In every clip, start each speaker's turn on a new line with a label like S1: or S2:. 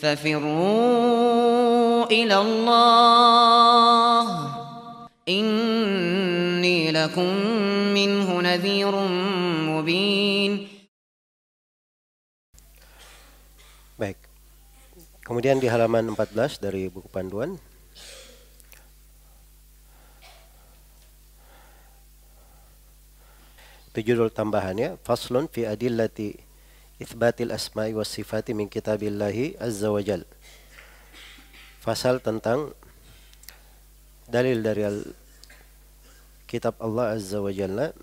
S1: ففروا إلى الله إني لكم منه نذير مبين.
S2: Baik. Kemudian di halaman 14 dari buku panduan, itu judul tambahannya, Faslun fi adillati itsbatil asma'i was sifati min kitabillahi azza wa jal. Fasal tentang dalil dari kitab Allah azza wa jalla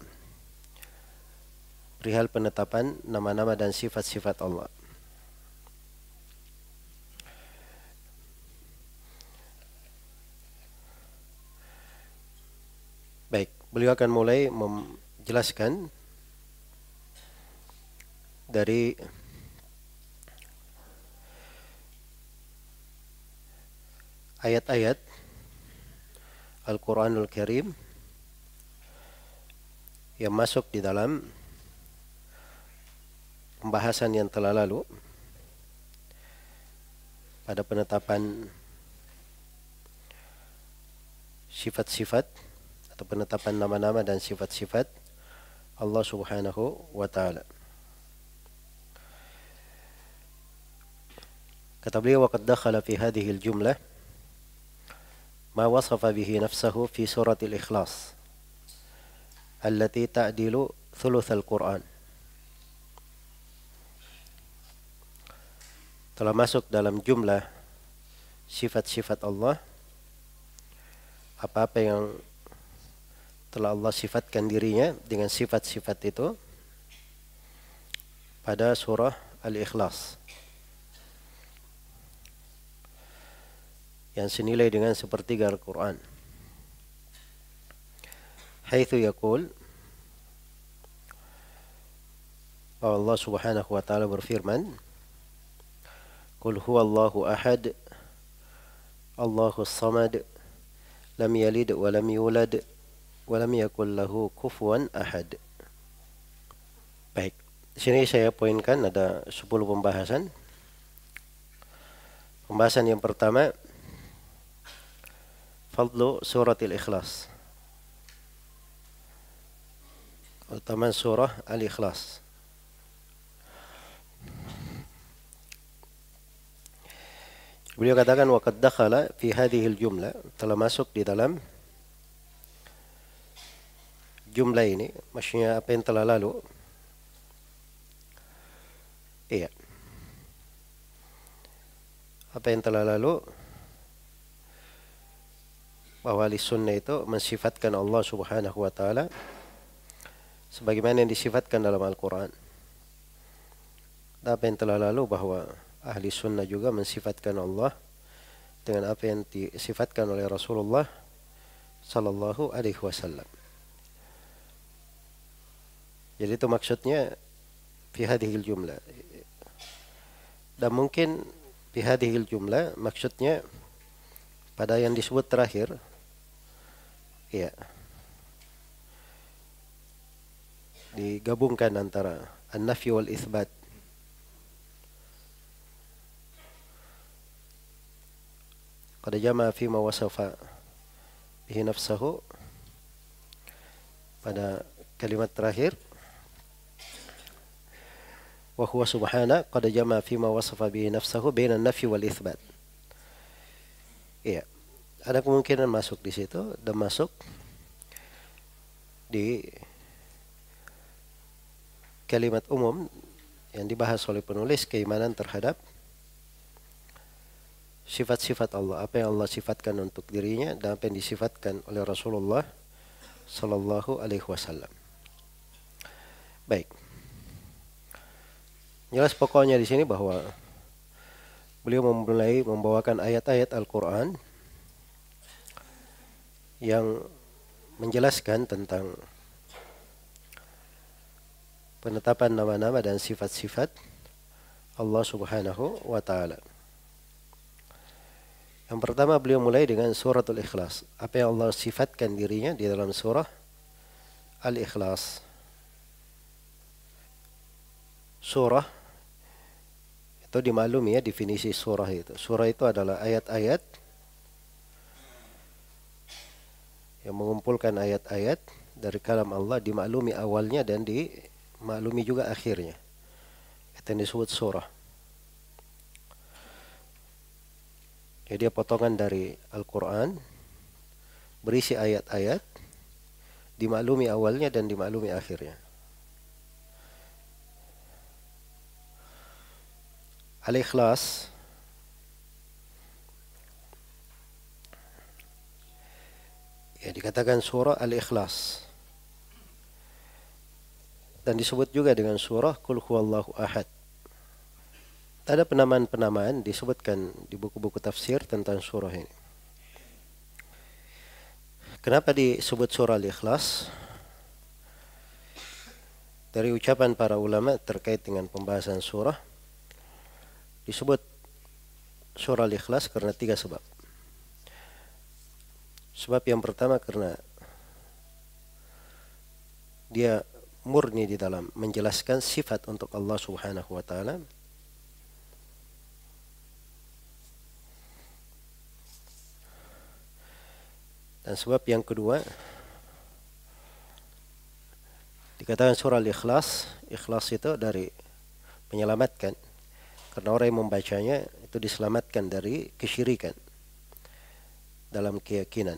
S2: perihal penetapan nama-nama dan sifat-sifat Allah. Baik, beliau akan mulai menjelaskan dari ayat-ayat Al-Quranul Karim yang masuk di dalam pembahasan yang telah lalu pada penetapan sifat-sifat atau penetapan nama-nama dan sifat-sifat Allah Subhanahu wa taala. Kata beliau, waqad dakhala fi hadhihi al-jumlah ma wasafa bihi nafsahu fi surati al-Ikhlas allati ta'dilu thuluth al-Quran. Telah masuk dalam jumlah sifat-sifat Allah apa-apa yang telah Allah sifatkan dirinya dengan sifat-sifat itu pada surah Al-Ikhlas yang senilai dengan sepertiga Al-Quran. Haitsu yaqul, bahwa Allah Subhanahu wa taala berfirman, Qul huwallahu ahad, Allahus samad, lam yalid wa lam yulad wa lam yakul lahu kufuwan ahad. Baik, di sini saya poinkan ada 10 pembahasan. Pembahasan yang pertama, fadlu suratil Ikhlas. Keutamaan surah Al-Ikhlas. Beliau katakan waqad dakhala fi hadhihi al-jumlah, telah masuk di dalam jumlah ini, maksudnya apa yang telah lalu. Iya. Apa yang telah lalu, bahwa ahli sunnah itu mensifatkan Allah Subhanahu wa taala sebagaimana yang disifatkan dalam Al-Quran. Dan apa yang telah lalu, bahwa ahli sunnah juga mensifatkan Allah dengan apa yang disifatkan oleh Rasulullah sallallahu alaihi wasallam. Jadi itu maksudnya fi hadhil jumlah. Dan mungkin fi hadhil jumlah maksudnya pada yang disebut terakhir, ya, digabungkan antara an-nafy wal itsbat. Qad jama'a fi ma wasafa bihi nafsahu, pada kalimat terakhir, wa huwa subhana qad jama'a fi ma wasafa bihi nafsahu baina an-nafy wal itsbat. Iya, ada kemungkinan masuk di situ dan masuk di kalimat umum yang dibahas oleh penulis, keimanan terhadap sifat-sifat Allah, apa yang Allah sifatkan untuk dirinya dan apa yang disifatkan oleh Rasulullah sallallahu alaihi wasallam. Baik. Jelas pokoknya di sini bahwa beliau memulai membawakan ayat-ayat Al-Quran yang menjelaskan tentang penetapan nama-nama dan sifat-sifat Allah Subhanahu wa taala. Yang pertama beliau mulai dengan suratul Ikhlas. Apa yang Allah sifatkan dirinya di dalam surah Al-Ikhlas. Surah Itu dimaklumi ya definisi surah itu. Surah itu adalah ayat-ayat yang mengumpulkan ayat-ayat dari kalam Allah, dimaklumi awalnya dan dimaklumi juga akhirnya. Itu yang disebut surah. Jadi dia potongan dari Al-Quran, berisi ayat-ayat, dimaklumi awalnya dan dimaklumi akhirnya. Al-Ikhlas ya dikatakan surah Al-Ikhlas, dan disebut juga dengan surah Qul Huwallahu Ahad. Ada penamaan-penamaan disebutkan di buku-buku tafsir tentang surah ini. Kenapa disebut surah Al-Ikhlas? Dari ucapan para ulama terkait dengan pembahasan surah, disebut surah Al-Ikhlas karena 3 sebab. Sebab yang pertama karena dia murni di dalam menjelaskan sifat untuk Allah Subhanahu wa taala. Dan sebab yang kedua, dikatakan surah Al-Ikhlas, ikhlas itu dari menyelamatkan. Karena orang yang membacanya itu diselamatkan dari kesyirikan dalam keyakinan.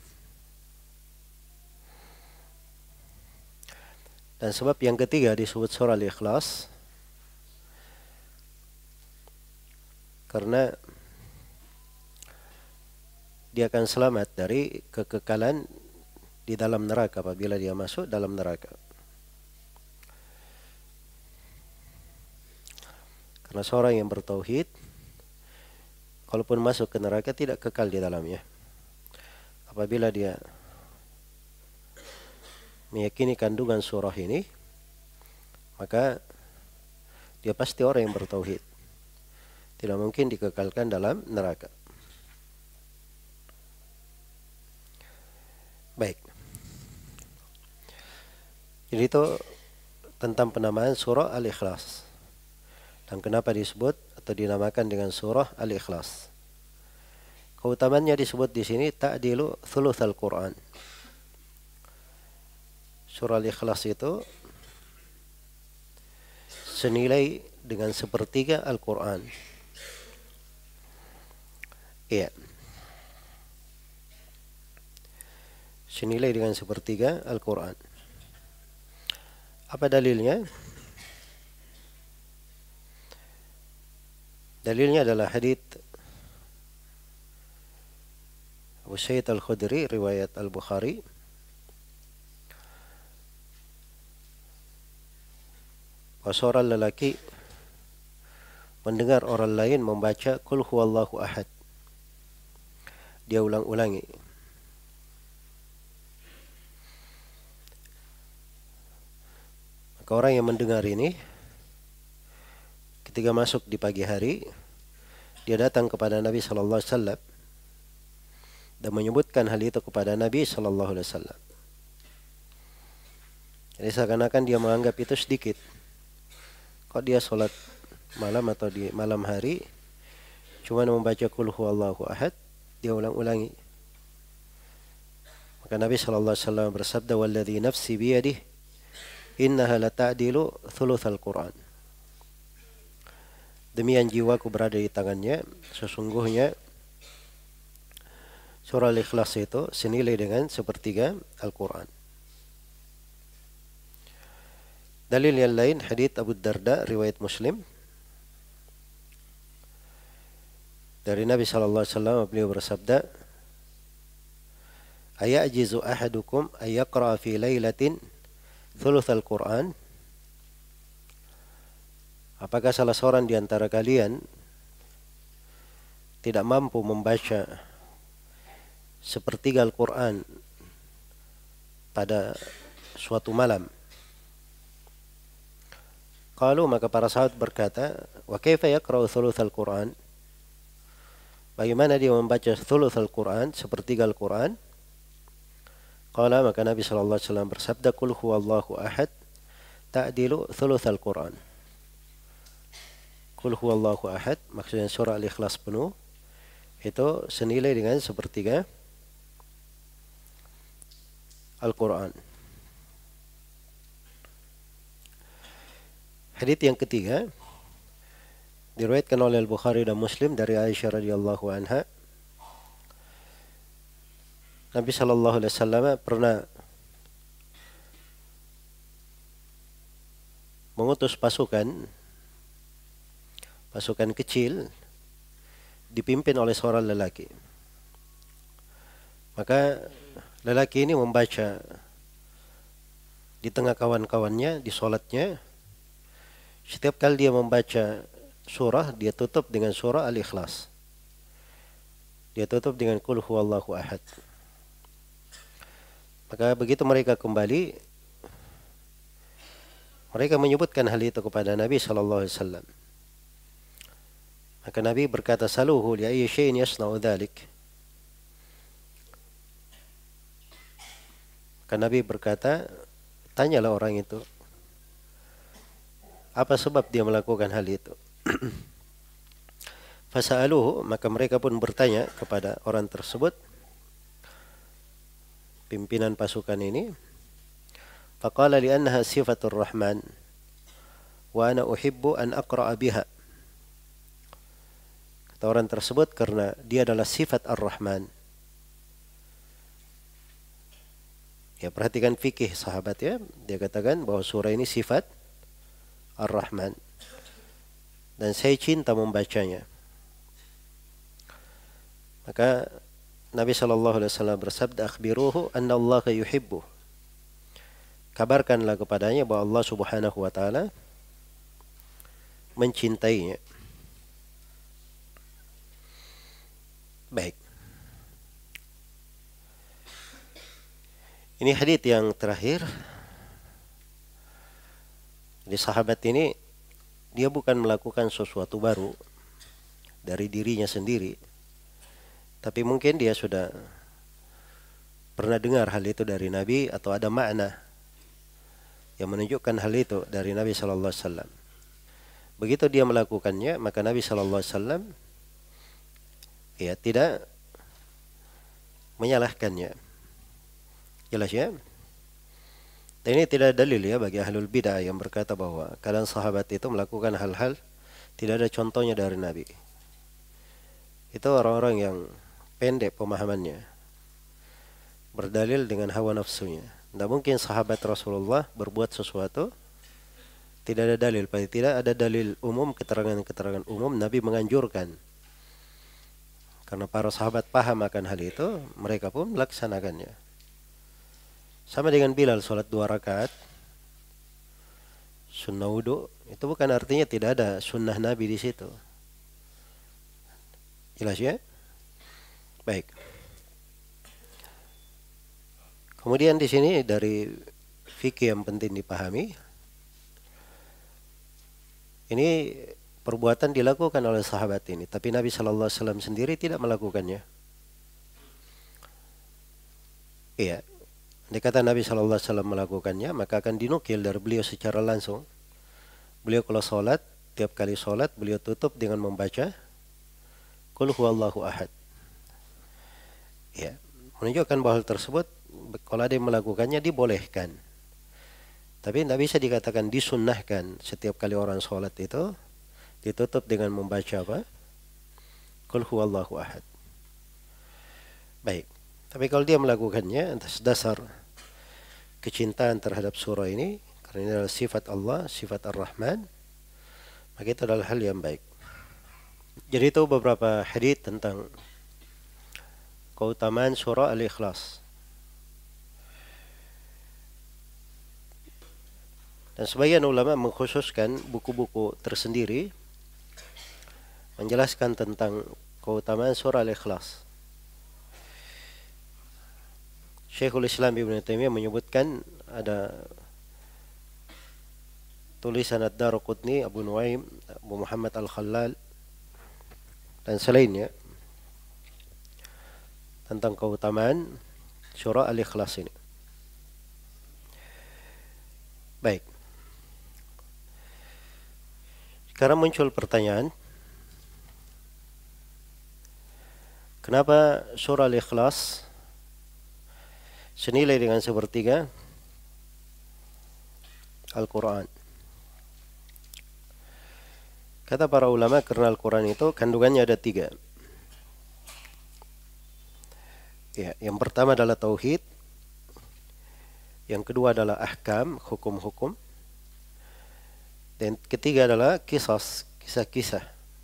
S2: Dan sebab yang ketiga disebut surah Al-Ikhlas karena dia akan selamat dari kekekalan di dalam neraka apabila dia masuk dalam neraka. Karena seorang yang bertauhid, kalaupun masuk ke neraka tidak kekal di dalamnya. Apabila dia meyakini kandungan surah ini, maka dia pasti orang yang bertauhid. Tidak mungkin dikekalkan dalam neraka. Baik. Jadi itu tentang penamaan surah Al-Ikhlas. Dan kenapa disebut atau dinamakan dengan surah Al-Ikhlas. Keutamaannya disebut di sini ta'dilu thulutsal Quran. Surah Al-Ikhlas itu senilai dengan sepertiga Al-Quran. Iya. Senilai dengan sepertiga Al-Quran. Apa dalilnya? Dalilnya adalah hadits Abu Sa'id Al-Khudri riwayat Al-Bukhari. Seorang lelaki mendengar orang lain membaca Qul Huwallahu Ahad. Dia ulang-ulangi. Maka orang yang mendengar ini ketika masuk di pagi hari, dia datang kepada Nabi sallallahu alaihi wasallam dan menyebutkan hal itu kepada Nabi sallallahu alaihi wasallam. Jadi seakan-akan dia menganggap itu sedikit. Kok dia sholat malam atau di malam hari cuma membaca Qul Huwallahu Ahad, dia ulang-ulangi. Maka Nabi sallallahu alaihi wasallam bersabda, "Walladzi nafsi biyadihi innaha lata'dilu thulutsal Qur'an." Demi yang jiwaku berada di tangannya, sesungguhnya surah Al-Ikhlas itu senilai dengan sepertiga Al-Quran. Dalil yang lain, hadits Abu Darda, riwayat Muslim. Dari Nabi SAW, beliau bersabda, "Ayajizu ahadukum ayyaqra'a fi laylatin thulutsal Quran?" Apakah salah seorang di antara kalian tidak mampu membaca sepertiga Al-Quran pada suatu malam? Qalu, maka para sahabat berkata, "Wa kaifa yaqra'u thulutsal Quran?" Bagaimana dia membaca thulutsal Quran, sepertiga Al-Quran? Qala, maka Nabi sallallahu alaihi wasallam bersabda, "Qul huwallahu ahad ta'dilu thulutsal Quran." Qul huwallahu ahad, maksudnya surah Al-Ikhlas penuh, itu senilai dengan sepertiga Al-Quran. Hadits yang ketiga diriwayatkan oleh Al-Bukhari dan Muslim dari Aisyah radhiyallahu anha. Nabi sallallahu alaihi wasallam pernah mengutus pasukan kecil dipimpin oleh seorang lelaki. Maka lelaki ini membaca di tengah kawan-kawannya di salatnya. Setiap kali dia membaca surah, dia tutup dengan surah Al-Ikhlas. Dia tutup dengan Qul huwallahu ahad. Maka begitu mereka kembali, mereka menyebutkan hal itu kepada Nabi sallallahu alaihi wasallam. Maka Nabi berkata, "Saluhu li ayyi syai'in yasna'u dzalik." Maka Nabi berkata, tanyalah orang itu, apa sebab dia melakukan hal itu? Fasa'aluhu, maka mereka pun bertanya kepada orang tersebut, pimpinan pasukan ini. Faqala li'annaha sifatur rahman wa ana uhibbu an aqra'a biha. Kata orang tersebut, karena dia adalah sifat ar-Rahman. Ya, perhatikan fikih sahabat ya. Dia katakan bahwa surah ini sifat Ar-Rahman. Dan saya cinta membacanya. Maka Nabi SAW bersabda, "Akhbiruhu anna Allah yuhibbu." Kabarkanlah kepadanya bahwa Allah Subhanahu wa taala mencintainya. Baik. Ini hadits yang terakhir. Jadi sahabat ini dia bukan melakukan sesuatu baru dari dirinya sendiri, tapi mungkin dia sudah pernah dengar hal itu dari Nabi atau ada makna yang menunjukkan hal itu dari Nabi sallallahu alaihi wasallam. Begitu dia melakukannya, maka Nabi sallallahu alaihi wasallam ya tidak menyalahkannya. Jelas ya? Dan ini tidak dalil ya bagi ahlul bidah yang berkata bahwa kadang sahabat itu melakukan hal-hal tidak ada contohnya dari Nabi. Itu orang-orang yang pendek pemahamannya, berdalil dengan hawa nafsunya. Tidak mungkin sahabat Rasulullah berbuat sesuatu tidak ada dalil. Tidak ada dalil umum, keterangan-keterangan umum Nabi menganjurkan. Karena para sahabat paham akan hal itu, mereka pun melaksanakannya. Sama dengan Bilal sholat 2 rakaat sunnah wudu, itu bukan artinya tidak ada sunnah Nabi di situ. Jelas ya? Baik. Kemudian di sini dari fikih yang penting dipahami, ini perbuatan dilakukan oleh sahabat ini, tapi Nabi sallallahu alaihi wasallam sendiri tidak melakukannya. Iya. Andai kata Nabi sallallahu alaihi wasallam melakukannya, maka akan dinukil dari beliau secara langsung. Beliau kalau sholat, tiap kali sholat beliau tutup dengan membaca Qul huwallahu ahad. Ya, menunjukkan bahwa hal tersebut kalau ada yang melakukannya dibolehkan. Tapi tidak bisa dikatakan disunnahkan setiap kali orang sholat itu ditutup dengan membaca apa? Qul huwallahu ahad. Baik. Tapi kalau dia melakukannya atas dasar kecintaan terhadap surah ini, karena ini adalah sifat Allah, sifat Ar-Rahman, maka itu adalah hal yang baik. Jadi itu beberapa hadits tentang keutamaan surah Al-Ikhlas. Dan sebagian ulama mengkhususkan buku-buku tersendiri menjelaskan tentang keutamaan surah Al-Ikhlas. Syekhul Islam Ibn Taimiyah menyebutkan ada tulisan Ad-Daraqutni, Abu Nuaim, Abu Muhammad Al-Khallal dan selainnya tentang keutamaan surah Al-Ikhlas ini. Baik. Sekarang muncul pertanyaan, kenapa surah Al-Ikhlas senilai dengan sepertiga Al-Quran? Kata para ulama, karena Al-Quran itu kandungannya ada 3. Ya, yang pertama adalah tauhid, yang kedua adalah ahkam, hukum-hukum, dan ketiga adalah kisah-kisah.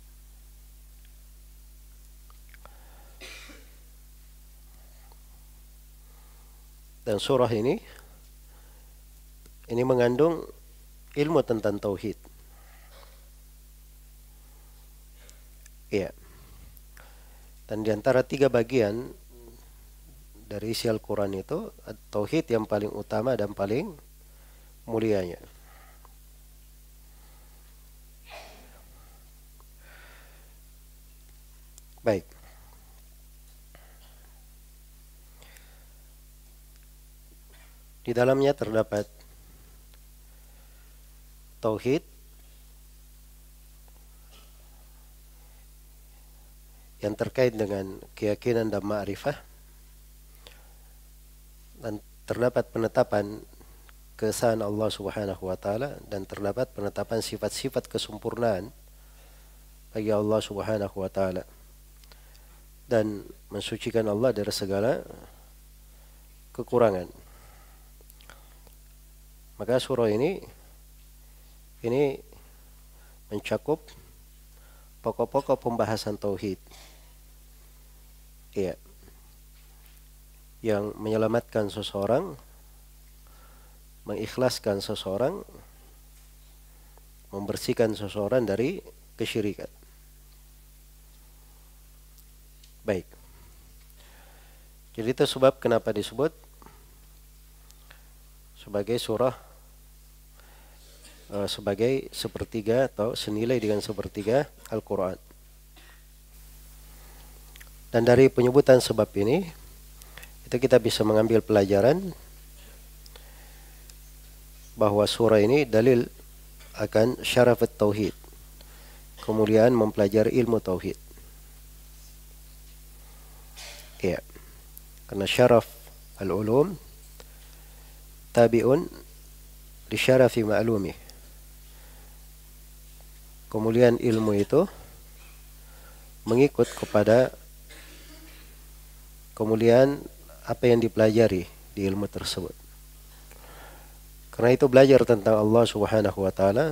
S2: Dan surah ini mengandung ilmu tentang tauhid. Ya. Dan di antara 3 bagian dari isi Al-Quran itu, tauhid yang paling utama dan paling mulianya. Baik. Di dalamnya terdapat tauhid yang terkait dengan keyakinan dan ma'rifah, dan terdapat penetapan keesaan Allah Subhanahu wa taala, dan terdapat penetapan sifat-sifat kesempurnaan bagi Allah Subhanahu wa taala, dan mensucikan Allah dari segala kekurangan. Maka surah ini mencakup pokok-pokok pembahasan tauhid. Iya. Yang menyelamatkan seseorang, mengikhlaskan seseorang, membersihkan seseorang dari kesyirikan. Baik. Jadi itu sebab kenapa disebut sebagai surah sebagai sepertiga atau senilai dengan sepertiga Al-Quran. Dan dari penyebutan sebab ini, itu kita bisa mengambil pelajaran bahwa surah ini dalil akan syarafat tauhid, kemuliaan mempelajari ilmu tauhid. Ya, karena syaraf al-ulum tabi'un li syarafi ma'lumih. Kemuliaan ilmu itu mengikut kepada kemuliaan apa yang dipelajari di ilmu tersebut. Karena itu belajar tentang Allah Subhanahu wa taala,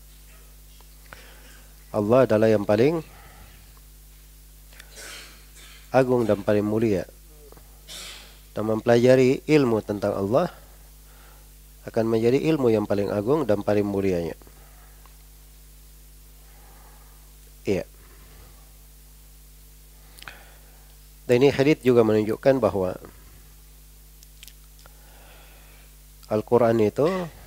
S2: Allah adalah yang paling agung dan paling mulia. Dan mempelajari ilmu tentang Allah akan menjadi ilmu yang paling agung dan paling mulianya. Iya. Dan ini hadits juga menunjukkan bahwa Al-Quran itu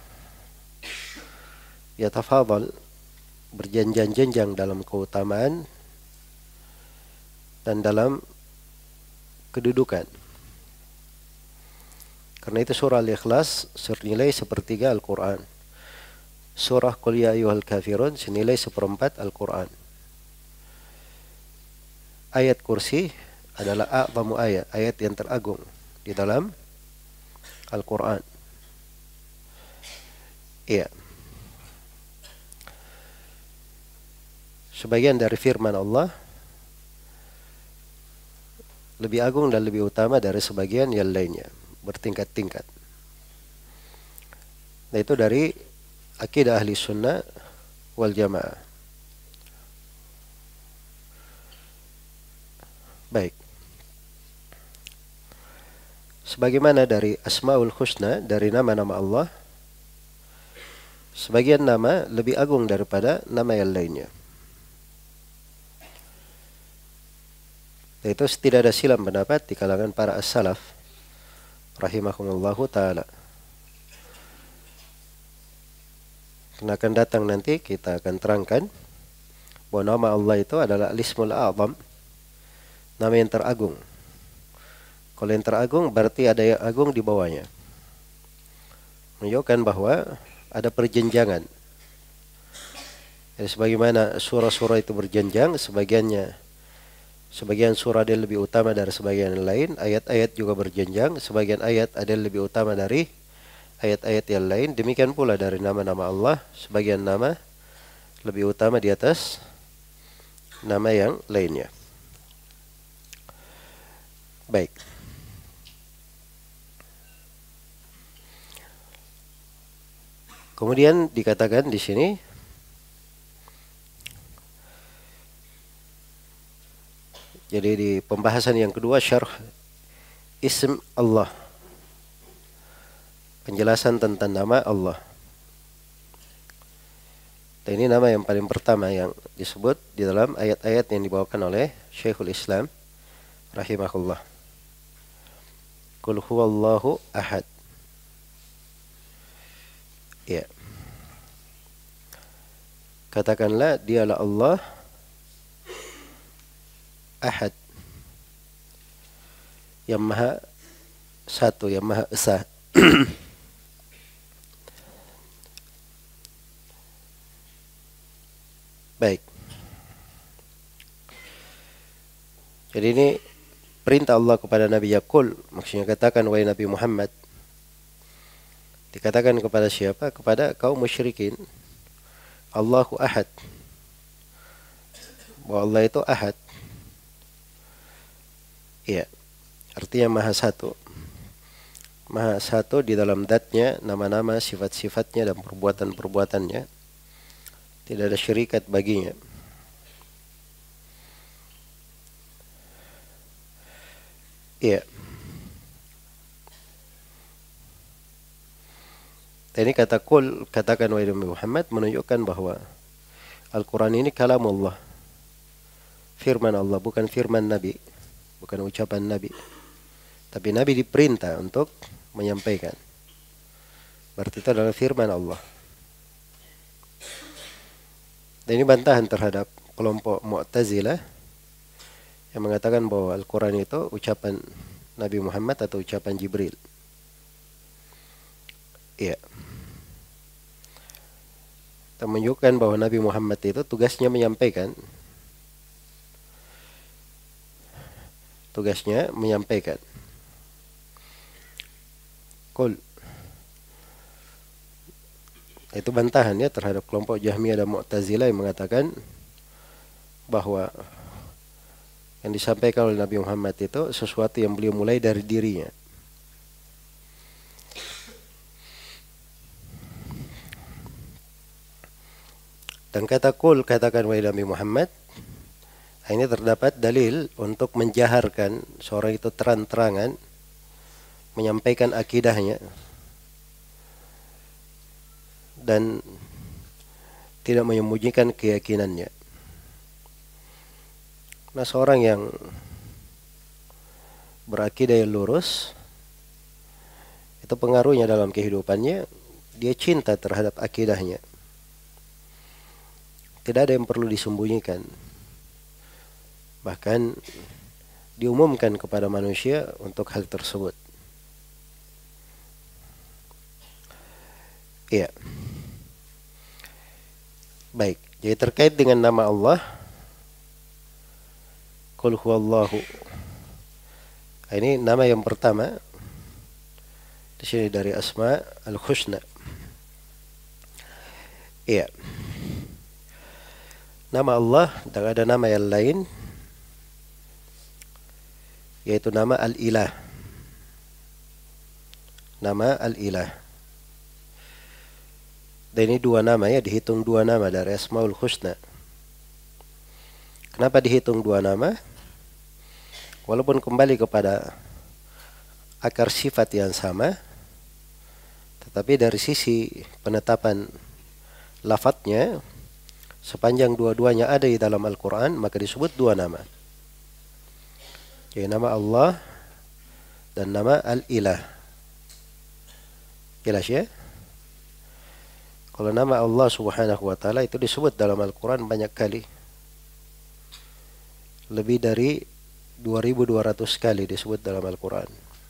S2: yatafadhal, berjenjang-jenjang dalam keutamaan dan dalam kedudukan. Karena itu surah Al-Ikhlas senilai sepertiga Al-Quran. Surah Qul Ya Ayyuhal Kafirun senilai 1/4 Al-Quran. Ayat kursi adalah a'zamu ayat yang teragung di dalam Al-Quran. Iya. Sebagian dari firman Allah lebih agung dan lebih utama dari sebagian yang lainnya, bertingkat-tingkat. Nah, itu dari akidah ahli sunnah wal jamaah. Baik. Sebagaimana dari Asmaul Husna, dari nama-nama Allah, sebagian nama lebih agung daripada nama yang lainnya. Itu tidak ada silam pendapat di kalangan para as-salaf rahimahumullahu ta'ala. Karena akan datang nanti kita akan terangkan bahwa nama Allah itu adalah Al-Ismul A'zam, nama yang teragung. Kalau yang teragung berarti ada yang agung di bawahnya. Menunjukkan bahwa ada perjenjangan Jadi sebagaimana surah-surah itu berjenjang, sebagian surah ada lebih utama dari sebagian yang lain, ayat-ayat juga berjenjang, sebagian ayat ada lebih utama dari ayat-ayat yang lain. Demikian pula dari nama-nama Allah, sebagian nama lebih utama di atas nama yang lainnya. Baik. Kemudian dikatakan di sini jadi di pembahasan yang kedua syarh ism Allah. Penjelasan tentang nama Allah. Dan ini nama yang paling pertama yang disebut di dalam ayat-ayat yang dibawakan oleh Syekhul Islam rahimahullah. Qul huwallahu ahad. Ya. Katakanlah dialah Allah ahad. Yang maha satu, yang maha esa. Baik. Jadi ini perintah Allah kepada Nabi Yaqul, maksudnya katakan wahai Nabi Muhammad. Dikatakan kepada siapa? Kepada kaum musyrikin. Allahu ahad. Bahwa Allah itu ahad. Iya. Artinya maha satu. Maha satu di dalam zatnya, nama-nama, sifat-sifatnya dan perbuatan-perbuatannya. Tidak ada syirikat baginya. Iya. Ini kata qul, katakan wahai Nabi Muhammad, menunjukkan bahwa Al-Quran ini kalamullah. Firman Allah, bukan firman Nabi. Bukan ucapan Nabi. Tapi Nabi diperintah untuk menyampaikan. Berarti itu adalah firman Allah. Dan ini bantahan terhadap kelompok Mu'tazilah yang mengatakan bahwa Al-Quran itu ucapan Nabi Muhammad atau ucapan Jibril. Iya. Kita menunjukkan bahwa Nabi Muhammad itu tugasnya menyampaikan. Tugasnya menyampaikan. Qul. Itu bantahannya terhadap kelompok Jahmiyah dan Mu'tazilah yang mengatakan bahwa yang disampaikan oleh Nabi Muhammad itu sesuatu yang beliau mulai dari dirinya. Dan kata qul, katakan wahai Nabi Muhammad, ini terdapat dalil untuk menjaharkan seorang itu terang-terangan menyampaikan akidahnya dan tidak menyembunyikan keyakinannya. Nah, seorang yang berakidah yang lurus, itu pengaruhnya dalam kehidupannya, dia cinta terhadap akidahnya. Tidak ada yang perlu disembunyikan. Bahkan diumumkan kepada manusia untuk hal tersebut. Iya. Baik, jadi terkait dengan nama Allah, Qul huwallahu. Ini nama yang pertama. Di sini dari Asma al-Husna. Iya. Nama Allah dan ada nama yang lain, yaitu nama Al-Ilah. Nama Al-Ilah. Dan ini dua nama ya, dihitung dua nama dari Asmaul Husna. Kenapa dihitung dua nama? Walaupun kembali kepada akar sifat yang sama, tetapi dari sisi penetapan lafadznya, sepanjang dua-duanya ada di dalam Al-Quran, maka disebut dua nama. Jadi nama Allah dan nama Al-Ilah. Jelas ya? Kalau nama Allah subhanahu wa ta'ala itu disebut dalam Al-Quran banyak kali. Lebih dari 2200 kali disebut dalam Al-Quran.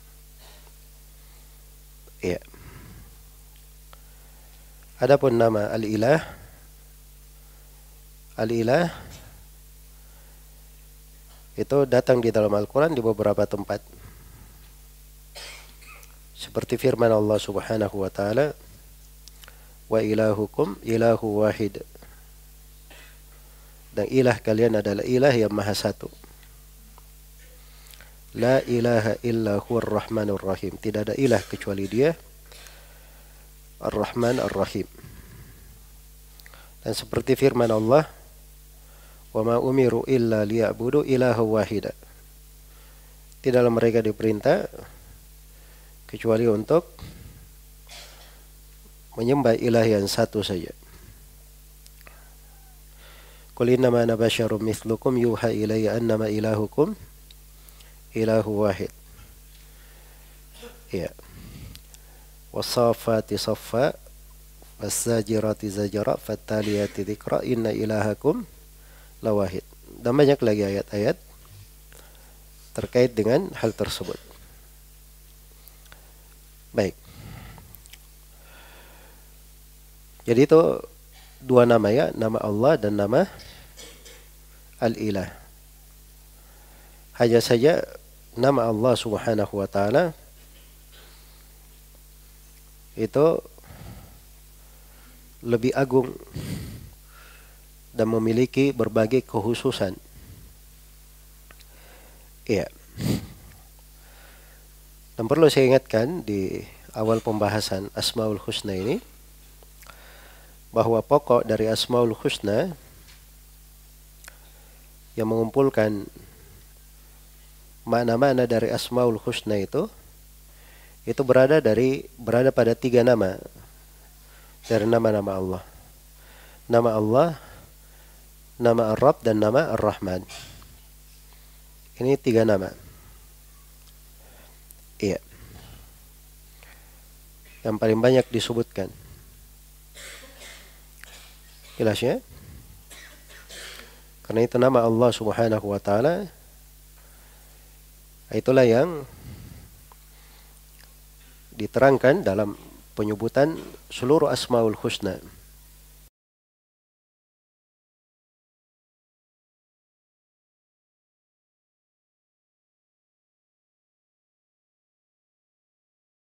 S2: Iya. Adapun nama Al-Ilah Al-Ilah itu datang di dalam Al-Quran di beberapa tempat. Seperti firman Allah Subhanahu wa taala, "Wa ilahukum ilahu wahid." Dan ilah kalian adalah ilah yang maha satu. La ilaha illa huwar rahmanur rahim. Tidak ada ilah kecuali dia Ar-Rahman Ar-Rahim. Dan seperti firman Allah, "Wa ma umiru illa liya'budu ilaha wahida." Tidaklah mereka diperintah kecuali untuk menyembah ilah yang satu saja. Qul innama ana basyarum mithlukum yuha ilayya annama ilahukum ilahu wahid. Ya. Wassafati saffa wazzajirati zajra fattaliyati dzikra inna ilahakum lawahid. Dan banyak lagi ayat-ayat terkait dengan hal tersebut. Baik. Jadi itu dua nama ya, nama Allah dan nama Al-Ilah. Hanya saja nama Allah Subhanahu wa taala itu lebih agung dan memiliki berbagai kekhususan. Iya. Dan perlu saya ingatkan di awal pembahasan Asmaul Husna ini bahwa pokok dari Asmaul Husna yang mengumpulkan makna-makna dari Asmaul Husna itu berada pada 3 nama dari nama-nama Allah. Nama Allah, nama Ar-Rabb dan nama Ar-Rahman. Ini 3 nama. Iya. Yang paling banyak disebutkan. Jelas ya? Karena itu nama Allah Subhanahu wa taala itulah yang diterangkan dalam penyebutan seluruh Asmaul Husna.